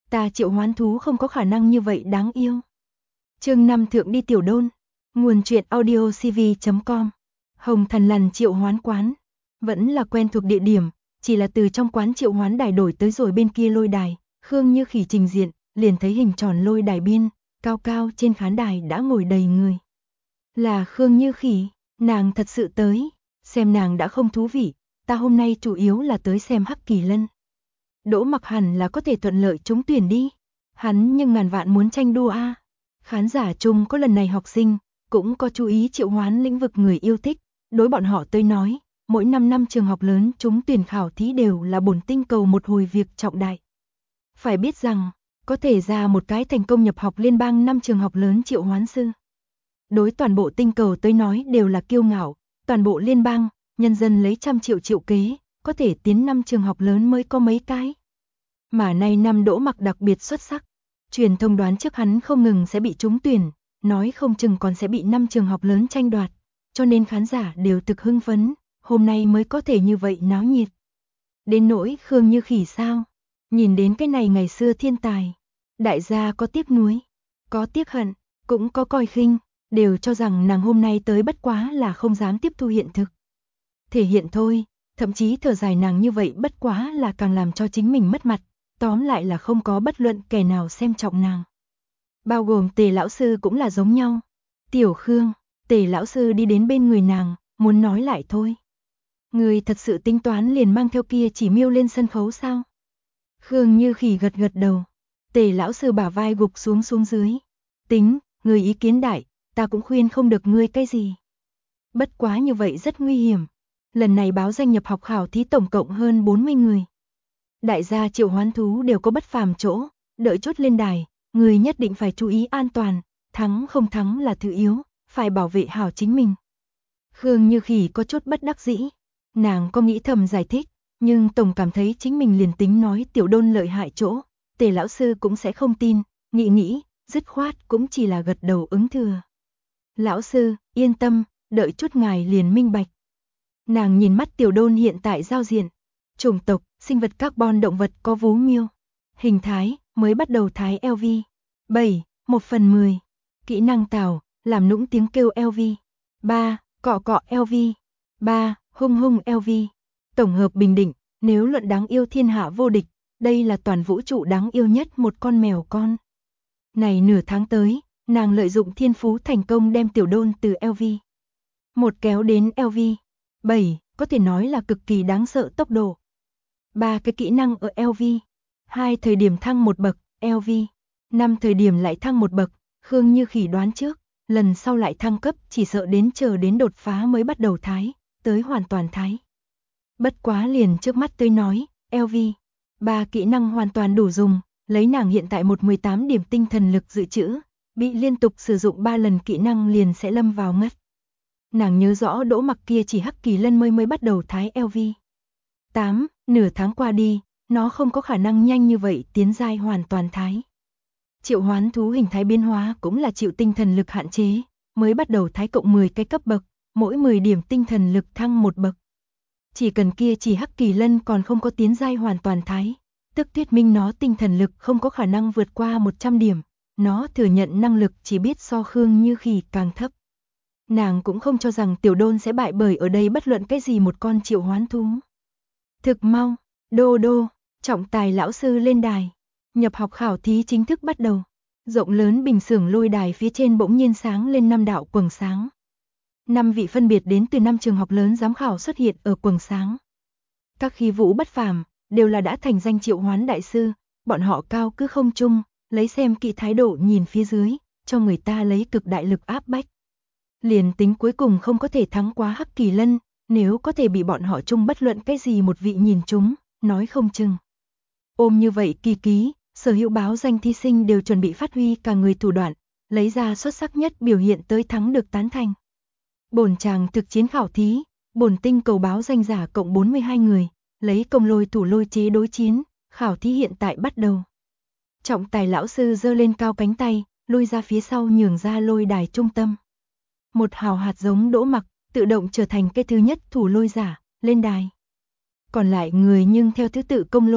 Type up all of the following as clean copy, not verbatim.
Ta triệu hoán thú không có khả năng như vậy đáng yêu. Chương 5 thượng đi tiểu đôn. Nguồn truyện audio cv.com. Hồng Thần Lằn triệu hoán quán. Vẫn là quen thuộc địa điểm, chỉ là từ trong quán triệu hoán đài đổi tới rồi bên kia lôi đài. Khương Như Khỉ trình diện, liền thấy hình tròn lôi đài biên, cao cao trên khán đài đã ngồi đầy người. Là Khương Như Khỉ, nàng thật sự tới, xem nàng đã không thú vị, ta hôm nay chủ yếu là tới xem Hắc Kỳ Lân. Đỗ Mặc hẳn là có thể thuận lợi trúng tuyển đi, hắn nhưng ngàn vạn muốn tranh đua a. Khán giả chung có lần này học sinh, cũng có chú ý triệu hoán lĩnh vực người yêu thích, đối bọn họ tới nói, mỗi 5 năm trường học lớn trúng tuyển khảo thí đều là bổn tinh cầu một hồi việc trọng đại. Phải biết rằng, có thể ra một cái thành công nhập học liên bang 5 trường học lớn triệu hoán sư. Đối toàn bộ tinh cầu tới nói đều là kiêu ngạo, toàn bộ liên bang, nhân dân lấy trăm triệu triệu kế, có thể tiến 5 trường học lớn mới có mấy cái. Mà nay năm Đỗ Mặc đặc biệt xuất sắc, truyền thông đoán trước hắn không ngừng sẽ bị trúng tuyển, nói không chừng còn sẽ bị 5 trường học lớn tranh đoạt, cho nên khán giả đều thực hưng phấn, hôm nay mới có thể như vậy náo nhiệt. Đến nỗi Khương Như Khỉ sao? Nhìn đến cái này ngày xưa thiên tài, đại gia có tiếc nuối, có tiếc hận, cũng có coi khinh, đều cho rằng nàng hôm nay tới bất quá là không dám tiếp thu hiện thực. Thể hiện thôi, thậm chí thở dài nàng như vậy bất quá là càng làm cho chính mình mất mặt, tóm lại là không có bất luận kẻ nào xem trọng nàng. Bao gồm Tề lão sư cũng là giống nhau. Tiểu Khương, Tề lão sư đi đến bên người nàng, muốn nói lại thôi. Người thật sự tính toán liền mang theo kia chỉ miêu lên sân khấu sao? Khương Như Khỉ gật gật đầu. Tề lão sư bả vai gục xuống dưới. Tính, người ý kiến đại, ta cũng khuyên không được ngươi cái gì. Bất quá như vậy rất nguy hiểm. Lần này báo danh nhập học khảo thí tổng cộng hơn 40 người. Đại gia triệu hoán thú đều có bất phàm chỗ, đợi chốt lên đài, người nhất định phải chú ý an toàn, thắng không thắng là thứ yếu, phải bảo vệ hảo chính mình. Khương Như Khỉ có chút bất đắc dĩ, nàng có nghĩ thầm giải thích, nhưng tổng cảm thấy chính mình liền tính nói tiểu đôn lợi hại chỗ, Tề lão sư cũng sẽ không tin, nghĩ, dứt khoát cũng chỉ là gật đầu ứng thừa. Lão sư, yên tâm, đợi chút ngài liền minh bạch. Nàng nhìn mắt tiểu đôn hiện tại giao diện, chủng tộc, sinh vật carbon động vật có vú miêu. Hình thái, mới bắt đầu thái LV. 7, 1/10. Kỹ năng tào, làm nũng tiếng kêu LV. 3, cọ cọ LV. 3, hung hung LV. Tổng hợp bình định, nếu luận đáng yêu thiên hạ vô địch, đây là toàn vũ trụ đáng yêu nhất một con mèo con. Này nửa tháng tới, nàng lợi dụng thiên phú thành công đem tiểu đôn từ LV 1 kéo đến LV 7, có thể nói là cực kỳ đáng sợ tốc độ. 3 cái kỹ năng ở LV 2 thời điểm thăng một bậc, LV 5 thời điểm lại thăng một bậc, Khương Như Khỉ đoán trước, lần sau lại thăng cấp chỉ sợ đến chờ đến đột phá mới bắt đầu thái, tới hoàn toàn thái. Bất quá liền trước mắt tôi nói, LV 3 kỹ năng hoàn toàn đủ dùng, lấy nàng hiện tại 18 điểm tinh thần lực dự trữ, bị liên tục sử dụng 3 lần kỹ năng liền sẽ lâm vào ngất. Nàng nhớ rõ Đỗ Mặc kia chỉ Hắc Kỳ Lân mới bắt đầu thái LV 8, nửa tháng qua đi, nó không có khả năng nhanh như vậy tiến giai hoàn toàn thái. Triệu hoán thú hình thái biến hóa cũng là chịu tinh thần lực hạn chế, mới bắt đầu thái cộng 10 cái cấp bậc, mỗi 10 điểm tinh thần lực thăng một bậc. Chỉ cần kia chỉ Hắc Kỳ Lân còn không có tiến giai hoàn toàn thái, tức thuyết minh nó tinh thần lực không có khả năng vượt qua 100 điểm, nó thừa nhận năng lực chỉ biết so Khương Như Khỉ càng thấp. Nàng cũng không cho rằng tiểu đôn sẽ bại bởi ở đây bất luận cái gì một con triệu hoán thú. Thực mau, đô, trọng tài lão sư lên đài. Nhập học khảo thí chính thức bắt đầu. Rộng lớn bình xưởng lôi đài phía trên bỗng nhiên sáng lên 5 đạo quầng sáng. 5 vị phân biệt đến từ 5 trường học lớn giám khảo xuất hiện ở quầng sáng. Các khí vũ bất phàm, đều là đã thành danh triệu hoán đại sư, bọn họ cao cứ không trung, lấy xem kỹ thái độ nhìn phía dưới, cho người ta lấy cực đại lực áp bách. Liền tính cuối cùng không có thể thắng quá Hắc Kỳ Lân, nếu có thể bị bọn họ chung bất luận cái gì một vị nhìn chúng, nói không chừng. Ôm như vậy kỳ ký, sở hữu báo danh thí sinh đều chuẩn bị phát huy cả người thủ đoạn, lấy ra xuất sắc nhất biểu hiện tới thắng được tán thành. Bổn tràng thực chiến khảo thí, bổn tinh cầu báo danh giả cộng 42 người, lấy công lôi thủ lôi chế đối chiến, khảo thí hiện tại bắt đầu. Trọng tài lão sư giơ lên cao cánh tay, lui ra phía sau nhường ra lôi đài trung tâm. Một hào hạt giống Đỗ Mặc, tự động trở thành cái thứ nhất thủ lôi giả, lên đài. Còn lại người nhưng theo thứ tự công lôi,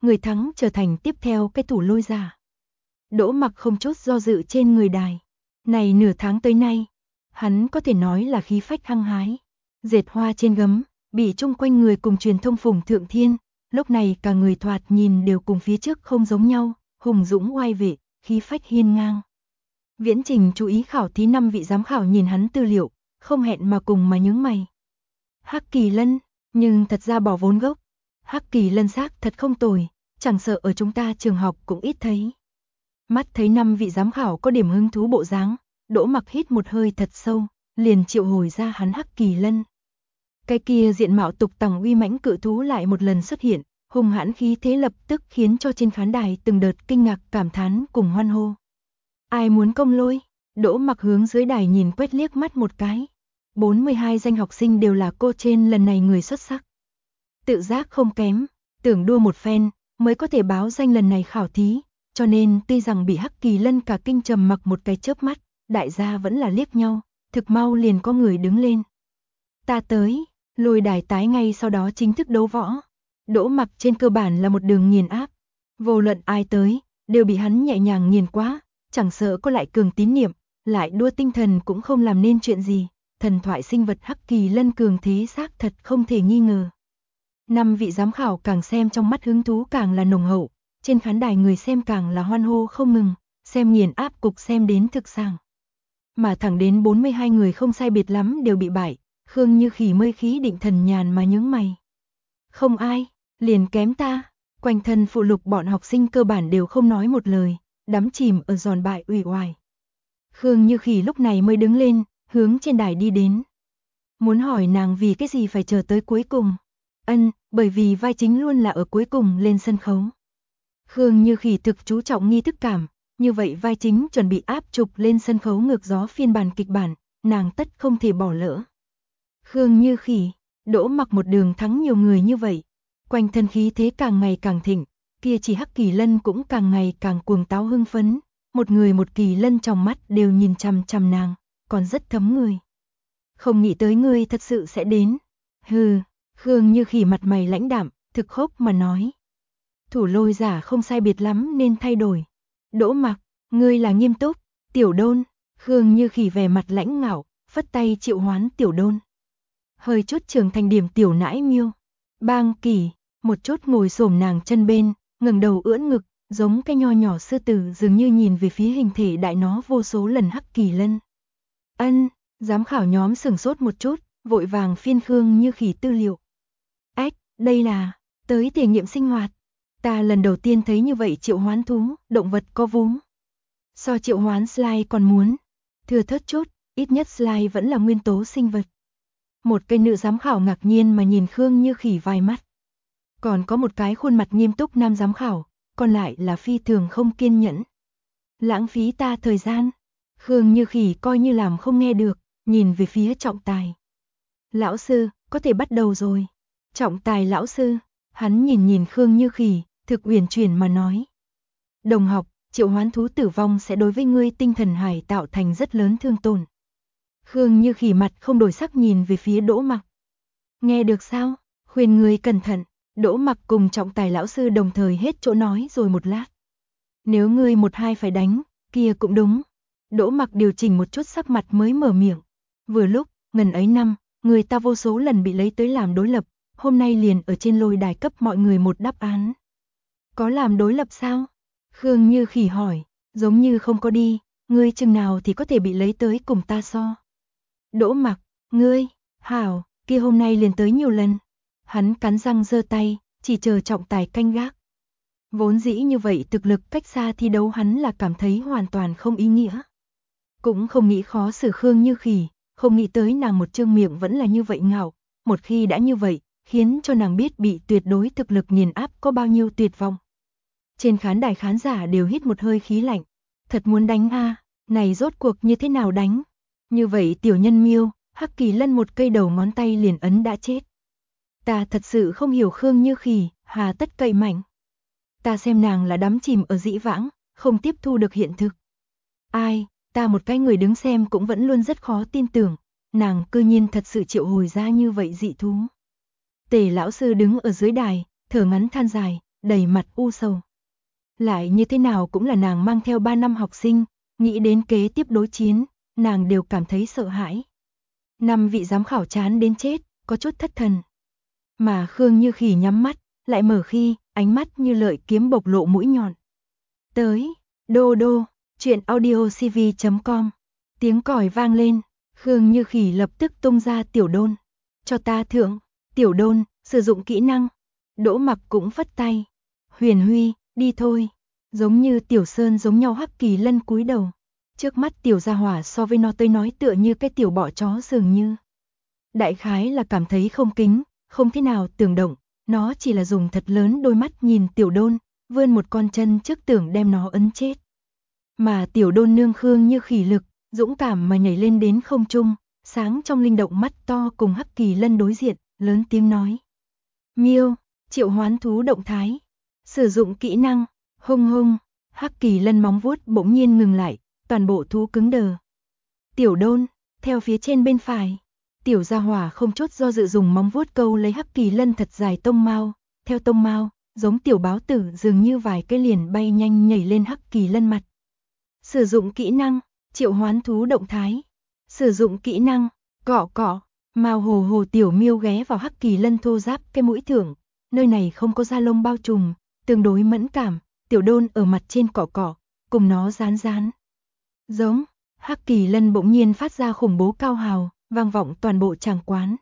người thắng trở thành tiếp theo cái thủ lôi giả. Đỗ Mặc không chút do dự trên người đài. Này nửa tháng tới nay, hắn có thể nói là khí phách hăng hái. Dệt hoa trên gấm, bị chung quanh người cùng truyền thông phủng thượng thiên, lúc này cả người thoạt nhìn đều cùng phía trước không giống nhau, hùng dũng oai vệ, khí phách hiên ngang. Viễn Trình chú ý khảo thí 5 vị giám khảo nhìn hắn tư liệu, không hẹn mà cùng mà nhướng mày. Hắc Kỳ Lân, nhưng thật ra bỏ vốn gốc. Hắc Kỳ Lân xác thật không tồi, chẳng sợ ở chúng ta trường học cũng ít thấy. Mắt thấy 5 vị giám khảo có điểm hứng thú bộ dáng, Đỗ Mặc hít một hơi thật sâu, liền triệu hồi ra hắn Hắc Kỳ Lân. Cái kia diện mạo tục tằng uy mãnh cự thú lại một lần xuất hiện, hung hãn khí thế lập tức khiến cho trên khán đài từng đợt kinh ngạc cảm thán cùng hoan hô. Ai muốn công lôi? Đỗ Mặc hướng dưới đài nhìn quét liếc mắt một cái. 42 danh học sinh đều là cô trên lần này người xuất sắc. Tự giác không kém, tưởng đua một phen mới có thể báo danh lần này khảo thí, cho nên tuy rằng bị Hắc Kỳ Lân cả kinh trầm mặc một cái chớp mắt, đại gia vẫn là liếc nhau, thực mau liền có người đứng lên. Ta tới, lôi đài tái ngay sau đó chính thức đấu võ. Đỗ Mặc trên cơ bản là một đường nghiền áp, vô luận ai tới, đều bị hắn nhẹ nhàng nghiền quá, chẳng sợ có lại cường tín niệm, lại đua tinh thần cũng không làm nên chuyện gì. Thần thoại sinh vật Hắc Kỳ Lân cường thế xác thật không thể nghi ngờ. 5 vị giám khảo càng xem trong mắt hứng thú càng là nồng hậu, trên khán đài người xem càng là hoan hô không ngừng, xem nghiền áp cục xem đến thực sàng. Mà thẳng đến 42 người không sai biệt lắm đều bị bại, Khương Như Khỉ mới khí định thần nhàn mà nhướng mày. Không ai, liền kém ta, quanh thân phụ lục bọn học sinh cơ bản đều không nói một lời, đắm chìm ở giòn bại uể oải. Khương Như Khỉ lúc này mới đứng lên, hướng trên đài đi đến. Muốn hỏi nàng vì cái gì phải chờ tới cuối cùng. Bởi vì vai chính luôn là ở cuối cùng lên sân khấu. Khương Như Khỉ thực chú trọng nghi thức cảm, như vậy vai chính chuẩn bị áp trục lên sân khấu ngược gió phiên bản kịch bản, nàng tất không thể bỏ lỡ. Khương Như Khỉ, Đỗ Mặc một đường thắng nhiều người như vậy, quanh thân khí thế càng ngày càng thịnh, kia chỉ Hắc Kỳ Lân cũng càng ngày càng cuồng táo hưng phấn, một người một Kỳ Lân trong mắt đều nhìn chằm chằm nàng, còn rất thấm người. Không nghĩ tới ngươi thật sự sẽ đến. Hừ, Khương Như Khỉ mặt mày lãnh đạm, thực khốc mà nói. Thủ lôi giả không sai biệt lắm nên thay đổi. Đỗ Mặc, ngươi là nghiêm túc, Tiểu Đôn. Khương Như Khỉ vẻ mặt lãnh ngạo, phất tay triệu hoán Tiểu Đôn. Hơi chút trưởng thành điểm Tiểu Nãi Miêu. Bang Kỳ, một chút ngồi xổm nàng chân bên, ngẩng đầu ưỡn ngực, giống cái nho nhỏ sư tử dường như nhìn về phía hình thể đại nó vô số lần Hắc Kỳ Lân. Giám khảo nhóm sửng sốt một chút, vội vàng phiên Khương Như Khỉ tư liệu. Đây là tới thể nghiệm sinh hoạt. Ta lần đầu tiên thấy như vậy triệu hoán thú, động vật có vú. So triệu hoán slime còn muốn thừa thớt chút, ít nhất slime vẫn là nguyên tố sinh vật. Một cây nữ giám khảo ngạc nhiên mà nhìn Khương Như Khỉ vài mắt. Còn có một cái khuôn mặt nghiêm túc nam giám khảo, còn lại là phi thường không kiên nhẫn. Lãng phí ta thời gian. Khương Như Khỉ coi như làm không nghe được, nhìn về phía trọng tài. Lão sư, có thể bắt đầu rồi. Trọng tài lão sư, hắn nhìn Khương Như Khỉ, thực uyển chuyển mà nói. Đồng học, triệu hoán thú tử vong sẽ đối với ngươi tinh thần hải tạo thành rất lớn thương tổn. Khương Như Khỉ mặt không đổi sắc nhìn về phía Đỗ Mặc. Nghe được sao? Khuyên ngươi cẩn thận. Đỗ Mặc cùng trọng tài lão sư đồng thời hết chỗ nói rồi một lát. Nếu ngươi một hai phải đánh, kia cũng đúng. Đỗ Mặc điều chỉnh một chút sắc mặt mới mở miệng. Vừa lúc, ngần ấy năm, người ta vô số lần bị lấy tới làm đối lập, hôm nay liền ở trên lôi đài cấp mọi người một đáp án. Có làm đối lập sao? Khương Như Khỉ hỏi, giống như không có đi, ngươi chừng nào thì có thể bị lấy tới cùng ta so. Đỗ Mặc, ngươi, hảo, kia hôm nay liền tới nhiều lần. Hắn cắn răng giơ tay, chỉ chờ trọng tài canh gác. Vốn dĩ như vậy thực lực cách xa thi đấu hắn là cảm thấy hoàn toàn không ý nghĩa. Cũng không nghĩ khó xử Khương Như Khỉ, không nghĩ tới nàng một trương miệng vẫn là như vậy ngạo, một khi đã như vậy, khiến cho nàng biết bị tuyệt đối thực lực nghiền áp có bao nhiêu tuyệt vọng. Trên khán đài khán giả đều hít một hơi khí lạnh, thật muốn đánh a, này rốt cuộc như thế nào đánh? Như vậy tiểu nhân miêu, Hắc Kỳ Lân một cây đầu ngón tay liền ấn đã chết. Ta thật sự không hiểu Khương Như Khỉ, hà tất cậy mạnh. Ta xem nàng là đắm chìm ở dĩ vãng, không tiếp thu được hiện thực. Ai, ta một cái người đứng xem cũng vẫn luôn rất khó tin tưởng, nàng cư nhiên thật sự triệu hồi ra như vậy dị thú. Tề lão sư đứng ở dưới đài, thở ngắn than dài, đầy mặt u sầu. Lại như thế nào cũng là nàng mang theo 3 năm học sinh, nghĩ đến kế tiếp đối chiến, nàng đều cảm thấy sợ hãi. 5 vị giám khảo chán đến chết, có chút thất thần. Mà Khương Như Khỉ nhắm mắt, lại mở khi, ánh mắt như lợi kiếm bộc lộ mũi nhọn. Tới, đô đô, chuyện audiocv.com. Tiếng còi vang lên, Khương Như Khỉ lập tức tung ra tiểu đôn. Cho ta thượng, tiểu đôn, sử dụng kỹ năng. Đỗ Mặc cũng phất tay. Huyền Huy, đi thôi. Giống như Tiểu Sơn giống nhau Hắc Kỳ Lân cúi đầu. Trước mắt tiểu gia hỏa so với nó tới nói tựa như cái tiểu bọ chó dường như. Đại khái là cảm thấy không kính, không thế nào tưởng động, nó chỉ là dùng thật lớn đôi mắt nhìn tiểu đôn, vươn một con chân trước tưởng đem nó ấn chết. Mà tiểu đôn nương Khương Như Khỉ lực, dũng cảm mà nhảy lên đến không trung, sáng trong linh động mắt to cùng Hắc Kỳ Lân đối diện, lớn tiếng nói. Miêu, triệu hoán thú động thái, sử dụng kỹ năng, hung hung, Hắc Kỳ Lân móng vuốt bỗng nhiên ngừng lại, toàn bộ thú cứng đờ. Tiểu đôn, theo phía trên bên phải, tiểu gia hỏa không chút do dự dùng móng vuốt câu lấy Hắc Kỳ Lân thật dài tông mao, theo tông mao, giống tiểu báo tử dường như vài cái liền bay nhanh nhảy lên Hắc Kỳ Lân mặt. Sử dụng kỹ năng, triệu hoán thú động thái. Sử dụng kỹ năng, cọ cọ, mao hồ hồ tiểu miêu ghé vào Hắc Kỳ Lân thô giáp cái mũi thưởng, nơi này không có da lông bao trùm, tương đối mẫn cảm, tiểu đôn ở mặt trên cọ cọ, cùng nó dán dán. Giống, Hắc Kỳ Lân bỗng nhiên phát ra khủng bố cao hào, vang vọng toàn bộ tràng quán.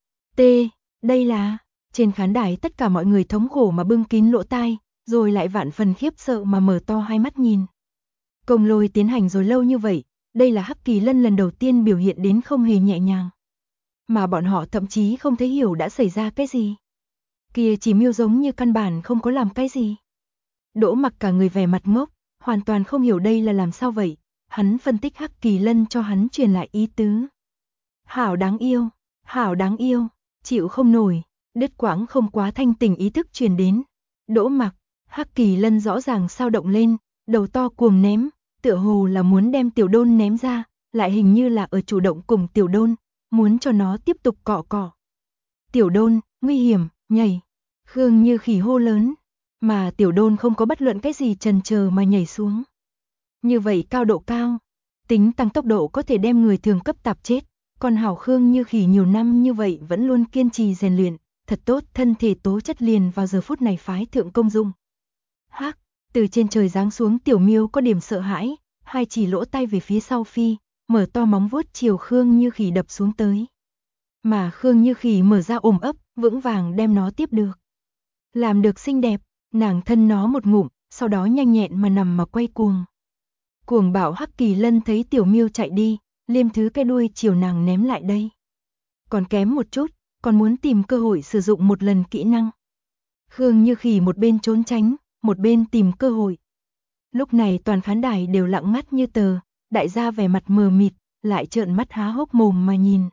Đây là, trên khán đài tất cả mọi người thống khổ mà bưng kín lỗ tai, rồi lại vạn phần khiếp sợ mà mở to hai mắt nhìn. Công lôi tiến hành rồi lâu như vậy, đây là Hắc Kỳ Lân lần đầu tiên biểu hiện đến không hề nhẹ nhàng. Mà bọn họ thậm chí không thấy hiểu đã xảy ra cái gì. Kia chỉ miêu giống như căn bản không có làm cái gì. Đỗ Mặc cả người vẻ mặt ngốc, hoàn toàn không hiểu đây là làm sao vậy. Hắn phân tích Hắc Kỳ Lân cho hắn truyền lại ý tứ. Hảo đáng yêu, chịu không nổi, đứt quãng không quá thanh tình ý thức truyền đến. Đỗ Mặc, Hắc Kỳ Lân rõ ràng sao động lên, đầu to cuồng ném, tựa hồ là muốn đem tiểu đôn ném ra, lại hình như là ở chủ động cùng tiểu đôn, muốn cho nó tiếp tục cọ cọ. Tiểu đôn, nguy hiểm, nhảy. Khương Như Khỉ hô lớn, mà tiểu đôn không có bất luận cái gì chần chờ mà nhảy xuống. Như vậy cao độ cao, tính tăng tốc độ có thể đem người thường cấp tạp chết, còn hảo Khương Như Khỉ nhiều năm như vậy vẫn luôn kiên trì rèn luyện, thật tốt thân thể tố chất liền vào giờ phút này phái thượng công dụng. Hắc, từ trên trời giáng xuống tiểu miêu có điểm sợ hãi, hai chỉ lỗ tay về phía sau phi, mở to móng vuốt chiều Khương Như Khỉ đập xuống tới. Mà Khương Như Khỉ mở ra ôm ấp, vững vàng đem nó tiếp được. Làm được xinh đẹp, nàng thân nó một ngụm, sau đó nhanh nhẹn mà nằm mà quay cuồng. Cuồng bạo Hắc Kỳ Lân thấy tiểu miêu chạy đi, liêm thứ cái đuôi chiều nàng ném lại đây. Còn kém một chút, còn muốn tìm cơ hội sử dụng một lần kỹ năng. Khương Như Khỉ một bên trốn tránh, một bên tìm cơ hội. Lúc này toàn khán đài đều lặng ngắt như tờ, đại gia vẻ mặt mờ mịt, lại trợn mắt há hốc mồm mà nhìn.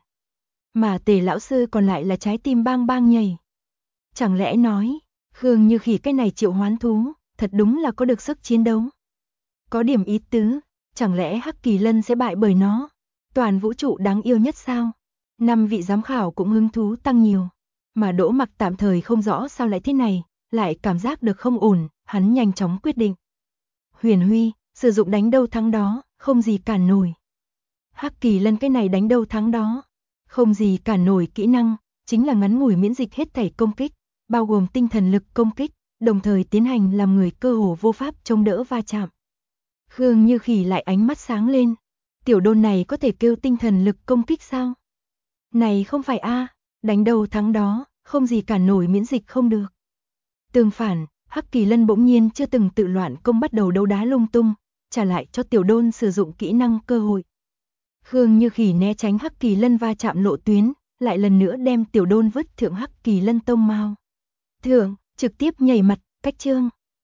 Mà Tề lão sư còn lại là trái tim bang bang nhảy. Chẳng lẽ nói, Khương Như Khỉ cái này triệu hoán thú, thật đúng là có được sức chiến đấu. Có điểm ý tứ, chẳng lẽ Hắc Kỳ Lân sẽ bại bởi nó? Toàn vũ trụ đáng yêu nhất sao? 5 vị giám khảo cũng hứng thú tăng nhiều. Mà Đỗ Mặc tạm thời không rõ sao lại thế này, lại cảm giác được không ổn, hắn nhanh chóng quyết định. Huyền Huy, sử dụng đánh đâu thắng đó, không gì cản nổi. Hắc Kỳ Lân cái này đánh đâu thắng đó, không gì cản nổi kỹ năng, chính là ngắn ngủi miễn dịch hết thảy công kích, bao gồm tinh thần lực công kích, đồng thời tiến hành làm người cơ hồ vô pháp chống đỡ va chạm. Khương Như Khỉ lại ánh mắt sáng lên, tiểu đôn này có thể kêu tinh thần lực công kích sao? Này không phải a, đánh đâu thắng đó, không gì cản nổi miễn dịch không được. Tương phản, Hắc Kỳ Lân bỗng nhiên chưa từng tự loạn công bắt đầu đấu đá lung tung, trả lại cho tiểu đôn sử dụng kỹ năng cơ hội. Khương Như Khỉ né tránh Hắc Kỳ Lân va chạm lộ tuyến, lại lần nữa đem tiểu đôn vứt thượng Hắc Kỳ Lân tông mao. Thượng, trực tiếp nhảy mặt, cách chương.